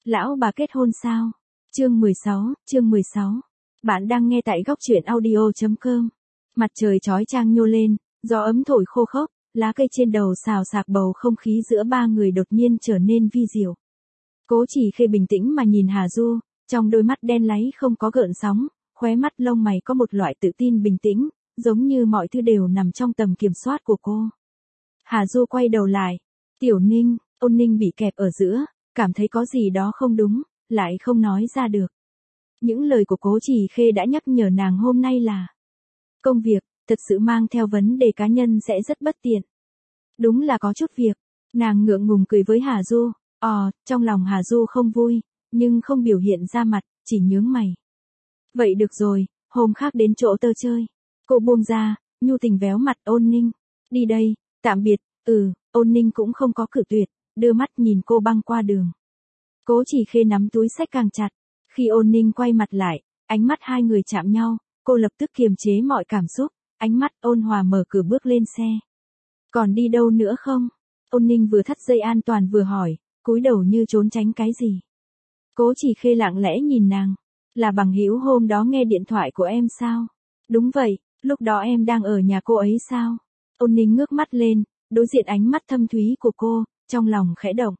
Lão bà kết hôn sao? Chương 16. Bạn đang nghe tại góc truyện audio.com. Mặt trời chói chang nhô lên, gió ấm thổi khô khốc, lá cây trên đầu xào xạc, bầu không khí giữa ba người đột nhiên trở nên vi diệu. Cố Chỉ Khê bình tĩnh mà nhìn Hà Du, trong đôi mắt đen láy không có gợn sóng, khóe mắt lông mày có một loại tự tin bình tĩnh, giống như mọi thứ đều nằm trong tầm kiểm soát của cô. Hà Du quay đầu lại, Tiểu Ninh, Ôn Ninh bị kẹp ở giữa, cảm thấy có gì đó không đúng, lại không nói ra được. Những lời của Cố Chỉ Khê đã nhắc nhở nàng hôm nay là công việc, thật sự mang theo vấn đề cá nhân sẽ rất bất tiện. Đúng là có chút việc, nàng ngượng ngùng cười với Hà Du, trong lòng Hà Du không vui, nhưng không biểu hiện ra mặt, chỉ nhướng mày. Vậy được rồi, hôm khác đến chỗ tớ chơi. Cô buông ra, nhu tình véo mặt Ôn Ninh. Đi đây, tạm biệt, Ôn Ninh cũng không có cự tuyệt, đưa mắt nhìn cô băng qua đường. Cố Chỉ Khê nắm túi xách càng chặt. Khi Ôn Ninh quay mặt lại, ánh mắt hai người chạm nhau, cô lập tức kiềm chế mọi cảm xúc, ánh mắt ôn hòa mở cửa bước lên xe. Còn đi đâu nữa không? Ôn Ninh vừa thắt dây an toàn vừa hỏi, cúi đầu như trốn tránh cái gì. Cố Chỉ Khê lặng lẽ nhìn nàng. Là bằng hữu hôm đó nghe điện thoại của em sao? Đúng vậy, lúc đó em đang ở nhà cô ấy sao? Ôn Ninh ngước mắt lên, đối diện ánh mắt thâm thúy của cô, trong lòng khẽ động.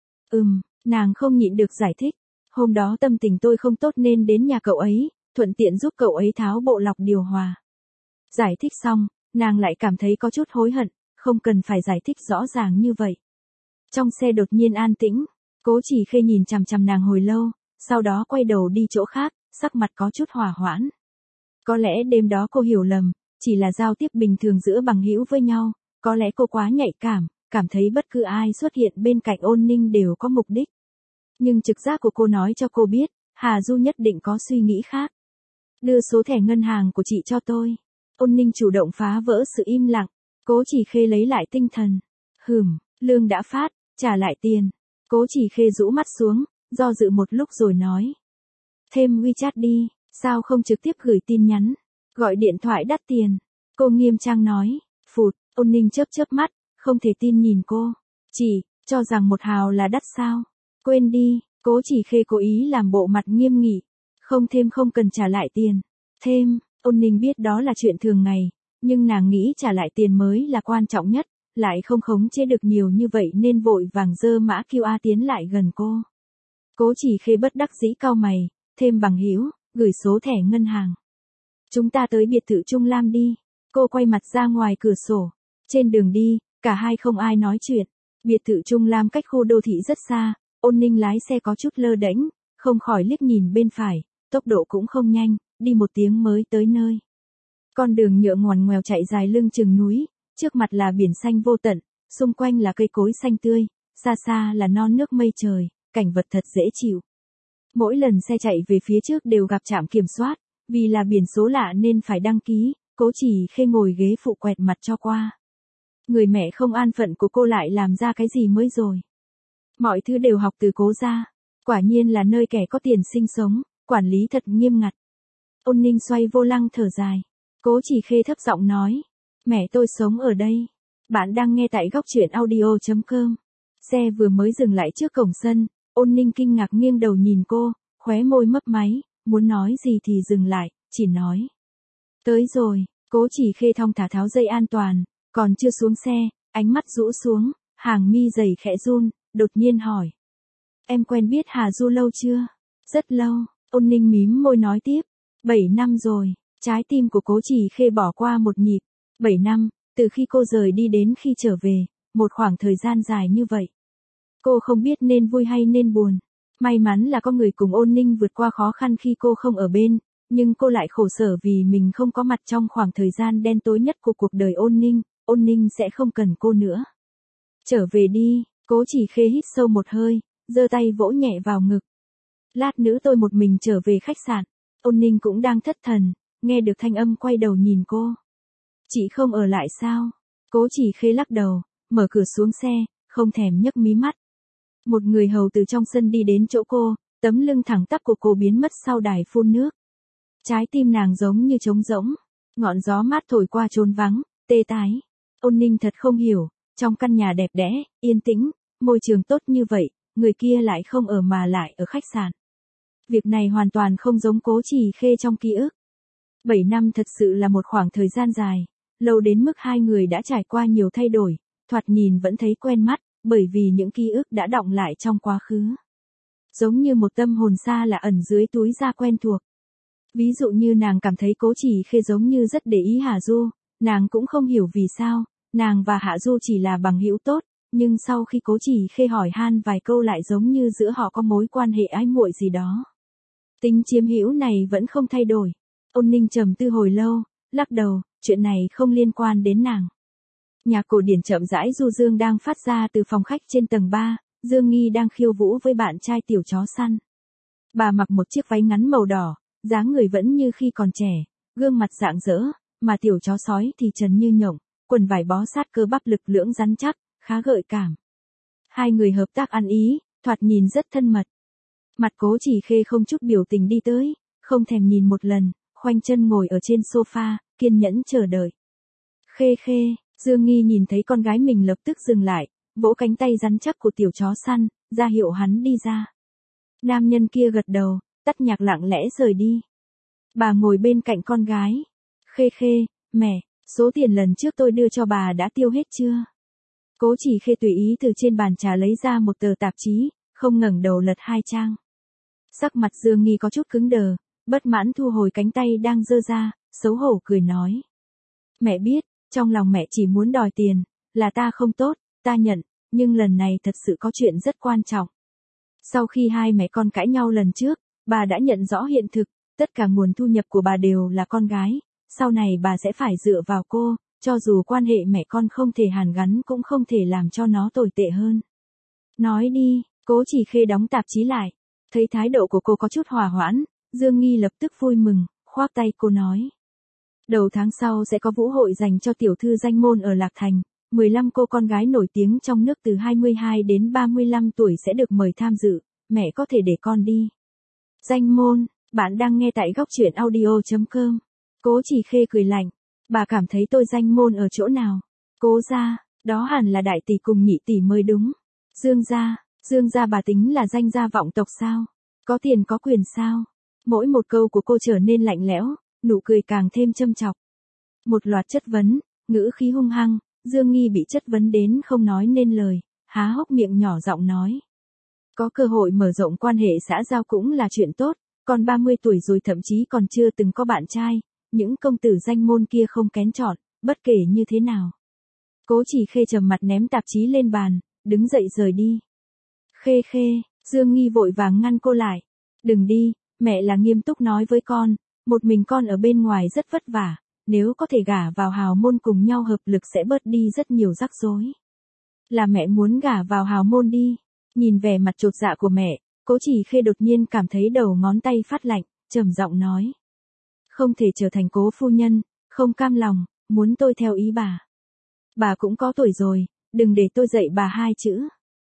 Nàng không nhịn được giải thích. Hôm đó tâm tình tôi không tốt nên đến nhà cậu ấy, thuận tiện giúp cậu ấy tháo bộ lọc điều hòa. Giải thích xong, nàng lại cảm thấy có chút hối hận, không cần phải giải thích rõ ràng như vậy. Trong xe đột nhiên an tĩnh, Cố Chỉ Khê nhìn chằm chằm nàng hồi lâu, sau đó quay đầu đi chỗ khác, sắc mặt có chút hòa hoãn. Có lẽ đêm đó cô hiểu lầm, chỉ là giao tiếp bình thường giữa bằng hữu với nhau, có lẽ cô quá nhạy cảm thấy bất cứ ai xuất hiện bên cạnh Ôn Ninh đều có mục đích. Nhưng trực giác của cô nói cho cô biết, Hà Du nhất định có suy nghĩ khác. Đưa số thẻ ngân hàng của chị cho tôi. Ôn Ninh chủ động phá vỡ sự im lặng. Cố Chỉ Khê lấy lại tinh thần. Lương đã phát, trả lại tiền. Cố Chỉ Khê rũ mắt xuống, do dự một lúc rồi nói. Thêm WeChat đi, sao không trực tiếp gửi tin nhắn, gọi điện thoại đắt tiền. Cô nghiêm trang nói. Ôn Ninh chớp mắt, không thể tin nhìn cô. Chỉ, cho rằng 1 hào là đắt sao? Quên đi, Cố Chỉ Khê cố ý làm bộ mặt nghiêm nghị. Không thêm không cần trả lại tiền. Thêm, Ôn Ninh biết đó là chuyện thường ngày, nhưng nàng nghĩ trả lại tiền mới là quan trọng nhất, lại không khống chế được nhiều như vậy nên vội vàng giơ mã QR tiến lại gần cô. Cố Chỉ Khê bất đắc dĩ cau mày, thêm bằng hữu, gửi số thẻ ngân hàng. Chúng ta tới biệt thự Trung Lam đi. Cô quay mặt ra ngoài cửa sổ. Trên đường đi, cả hai không ai nói chuyện. Biệt thự Trung Lam cách khu đô thị rất xa, Ôn Ninh lái xe có chút lơ đễnh, không khỏi liếc nhìn bên phải, tốc độ cũng không nhanh, đi 1 tiếng mới tới nơi. Con đường nhựa ngoằn ngoèo chạy dài lưng chừng núi, trước mặt là biển xanh vô tận, xung quanh là cây cối xanh tươi, xa xa là non nước mây trời, cảnh vật thật dễ chịu. Mỗi lần xe chạy về phía trước đều gặp trạm kiểm soát, vì là biển số lạ nên phải đăng ký, Cố Chỉ Khê ngồi ghế phụ quẹt mặt cho qua. Người mẹ không an phận của cô lại làm ra cái gì mới rồi. Mọi thứ đều học từ Cố gia, quả nhiên là nơi kẻ có tiền sinh sống, quản lý thật nghiêm ngặt. Ôn Ninh xoay vô lăng thở dài. Cố Chỉ Khê thấp giọng nói, mẹ tôi sống ở đây. Bạn đang nghe tại góc truyện audio.com. Xe vừa mới dừng lại trước cổng sân, Ôn Ninh kinh ngạc nghiêng đầu nhìn cô, khóe môi mấp máy, muốn nói gì thì dừng lại, chỉ nói. Tới rồi. Cố Chỉ Khê thong thả tháo dây an toàn, còn chưa xuống xe, ánh mắt rũ xuống, hàng mi dày khẽ run, đột nhiên hỏi. Em quen biết Hà Du lâu chưa? Rất lâu, Ôn Ninh mím môi nói tiếp. 7 năm rồi, trái tim của Cố Chỉ Khê bỏ qua một nhịp. 7 năm, từ khi cô rời đi đến khi trở về, một khoảng thời gian dài như vậy. Cô không biết nên vui hay nên buồn. May mắn là có người cùng Ôn Ninh vượt qua khó khăn khi cô không ở bên, nhưng cô lại khổ sở vì mình không có mặt trong khoảng thời gian đen tối nhất của cuộc đời Ôn Ninh sẽ không cần cô nữa. Trở về đi, Cố Chỉ Khê hít sâu một hơi, giơ tay vỗ nhẹ vào ngực. Lát nữa tôi một mình trở về khách sạn. Ôn Ninh cũng đang thất thần, nghe được thanh âm quay đầu nhìn cô. Chị không ở lại sao? Cố Chỉ Khê lắc đầu, mở cửa xuống xe, không thèm nhấc mí mắt. Một người hầu từ trong sân đi đến chỗ cô, tấm lưng thẳng tắp của cô biến mất sau đài phun nước. Trái tim nàng giống như trống rỗng, ngọn gió mát thổi qua chốn vắng, tê tái. Ôn Ninh thật không hiểu, trong căn nhà đẹp đẽ, yên tĩnh, môi trường tốt như vậy, người kia lại không ở mà lại ở khách sạn. Việc này hoàn toàn không giống Cố Chỉ Khê trong ký ức. 7 năm thật sự là một khoảng thời gian dài, lâu đến mức hai người đã trải qua nhiều thay đổi, thoạt nhìn vẫn thấy quen mắt, bởi vì những ký ức đã đọng lại trong quá khứ. Giống như một tâm hồn xa lạ ẩn dưới túi da quen thuộc. Ví dụ như nàng cảm thấy Cố Chỉ Khê giống như rất để ý Hạ Du, nàng cũng không hiểu vì sao, nàng và Hạ Du chỉ là bằng hữu tốt, nhưng sau khi Cố Chỉ Khê hỏi han vài câu lại giống như giữa họ có mối quan hệ ái muội gì đó. Tính chiếm hữu này vẫn không thay đổi. Ôn Ninh trầm tư hồi lâu, lắc đầu, chuyện này không liên quan đến nàng. Nhạc cổ điển chậm rãi du dương đang phát ra từ phòng khách trên tầng 3, Dương Nghi đang khiêu vũ với bạn trai tiểu chó săn. Bà mặc một chiếc váy ngắn màu đỏ, dáng người vẫn như khi còn trẻ, gương mặt rạng rỡ, mà tiểu chó sói thì trần như nhộng, quần vải bó sát cơ bắp lực lưỡng rắn chắc, khá gợi cảm. Hai người hợp tác ăn ý, thoạt nhìn rất thân mật. Mặt Cố Chỉ Khê không chút biểu tình đi tới, không thèm nhìn một lần, khoanh chân ngồi ở trên sofa, kiên nhẫn chờ đợi. Khê Khê, Dương Nghi nhìn thấy con gái mình lập tức dừng lại, vỗ cánh tay rắn chắc của tiểu chó săn, ra hiệu hắn đi ra. Nam nhân kia gật đầu, tắt nhạc lặng lẽ rời đi. Bà ngồi bên cạnh con gái. Khê Khê, mẹ, số tiền lần trước tôi đưa cho bà đã tiêu hết chưa? Cố Chỉ Khê tùy ý từ trên bàn trà lấy ra một tờ tạp chí, không ngẩng đầu lật 2 trang. Sắc mặt Dương Nghi có chút cứng đờ, bất mãn thu hồi cánh tay đang giơ ra, xấu hổ cười nói. Mẹ biết, trong lòng mẹ chỉ muốn đòi tiền, là ta không tốt, ta nhận, nhưng lần này thật sự có chuyện rất quan trọng. Sau khi hai mẹ con cãi nhau lần trước, bà đã nhận rõ hiện thực, tất cả nguồn thu nhập của bà đều là con gái, sau này bà sẽ phải dựa vào cô, cho dù quan hệ mẹ con không thể hàn gắn cũng không thể làm cho nó tồi tệ hơn. Nói đi, Cố Chỉ Khê đóng tạp chí lại, thấy thái độ của cô có chút hòa hoãn, Dương Nghi lập tức vui mừng, khoác tay cô nói. Đầu tháng sau sẽ có vũ hội dành cho tiểu thư danh môn ở Lạc Thành, 15 cô con gái nổi tiếng trong nước từ 22 đến 35 tuổi sẽ được mời tham dự, mẹ có thể để con đi. Danh môn, bạn đang nghe tại góc truyện audio.com. Cố Chỉ Khê cười lạnh, bà cảm thấy tôi danh môn ở chỗ nào? Cố gia, đó hẳn là đại tỷ cùng nhị tỷ mới đúng. Dương gia bà tính là danh gia vọng tộc sao? Có tiền có quyền sao? Mỗi một câu của cô trở nên lạnh lẽo, nụ cười càng thêm châm chọc. Một loạt chất vấn, ngữ khí hung hăng, Dương Nghi bị chất vấn đến không nói nên lời, há hốc miệng nhỏ giọng nói. Có cơ hội mở rộng quan hệ xã giao cũng là chuyện tốt, còn 30 tuổi rồi thậm chí còn chưa từng có bạn trai, những công tử danh môn kia không kén chọn, bất kể như thế nào. Cố Chỉ Khê trầm mặt ném tạp chí lên bàn, đứng dậy rời đi. Khê Khê, Dương Nghi vội vàng ngăn cô lại. Đừng đi, mẹ là nghiêm túc nói với con, một mình con ở bên ngoài rất vất vả, nếu có thể gả vào hào môn cùng nhau hợp lực sẽ bớt đi rất nhiều rắc rối. Là mẹ muốn gả vào hào môn đi. Nhìn vẻ mặt chột dạ của mẹ, Cố Chỉ Khê đột nhiên cảm thấy đầu ngón tay phát lạnh, trầm giọng nói. Không thể trở thành cố phu nhân, không cam lòng, muốn tôi theo ý bà. Bà cũng có tuổi rồi, đừng để tôi dạy bà 2 chữ.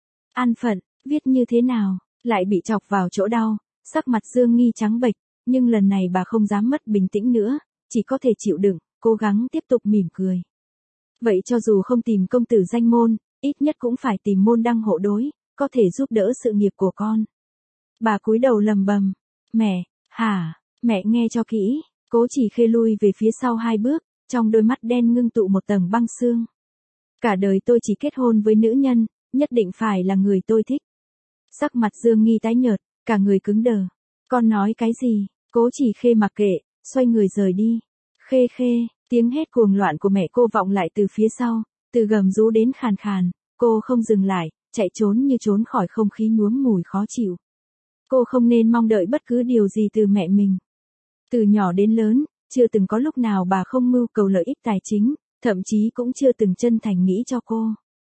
An phận, viết như thế nào, lại bị chọc vào chỗ đau, sắc mặt Dương Nghi trắng bệch, nhưng lần này bà không dám mất bình tĩnh nữa, chỉ có thể chịu đựng, cố gắng tiếp tục mỉm cười. Vậy cho dù không tìm công tử danh môn, ít nhất cũng phải tìm môn đăng hộ đối, có thể giúp đỡ sự nghiệp của con. Bà cúi đầu lầm bầm, mẹ, hả, mẹ nghe cho kỹ. Cố Chỉ Khê lui về phía sau 2 bước, trong đôi mắt đen ngưng tụ một tầng băng xương. Cả đời tôi chỉ kết hôn với nữ nhân, nhất định phải là người tôi thích. Sắc mặt Dương Nghi tái nhợt, cả người cứng đờ. Con nói cái gì? Cố Chỉ Khê mặc kệ, xoay người rời đi. Khê Khê, tiếng hét cuồng loạn của mẹ cô vọng lại từ phía sau, từ gầm rú đến khàn khàn, cô không dừng lại, chạy trốn như trốn khỏi không khí nhuốm mùi khó chịu. Cô không nên mong đợi bất cứ điều gì từ mẹ mình. Từ nhỏ đến lớn, chưa từng có lúc nào bà không mưu cầu lợi ích tài chính, thậm chí cũng chưa từng chân thành nghĩ cho cô.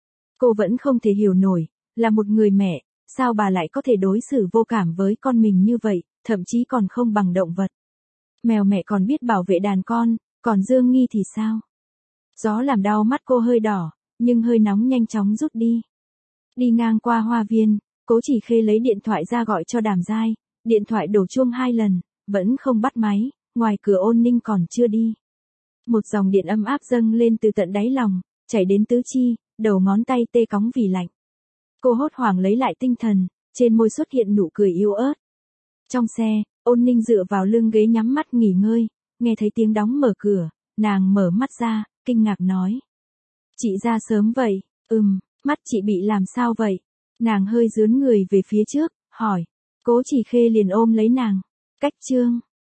Cô vẫn không thể hiểu nổi, là một người mẹ, sao bà lại có thể đối xử vô cảm với con mình như vậy, thậm chí còn không bằng động vật. Mèo mẹ còn biết bảo vệ đàn con, còn Dương Nghi thì sao? Gió làm đau mắt cô hơi đỏ, nhưng hơi nóng nhanh chóng rút đi. Đi ngang qua hoa viên, Cố Chỉ Khê lấy điện thoại ra gọi cho Đàm Giai, điện thoại đổ chuông 2 lần, vẫn không bắt máy, ngoài cửa Ôn Ninh còn chưa đi. Một dòng điện ấm áp dâng lên từ tận đáy lòng, chảy đến tứ chi, đầu ngón tay tê cóng vì lạnh. Cô hốt hoảng lấy lại tinh thần, trên môi xuất hiện nụ cười yếu ớt. Trong xe, Ôn Ninh dựa vào lưng ghế nhắm mắt nghỉ ngơi, nghe thấy tiếng đóng mở cửa, nàng mở mắt ra, kinh ngạc nói. Chị ra sớm vậy, mắt chị bị làm sao vậy? Nàng hơi dướn người về phía trước, hỏi. Cố Chỉ Khê liền ôm lấy nàng. Cách chương.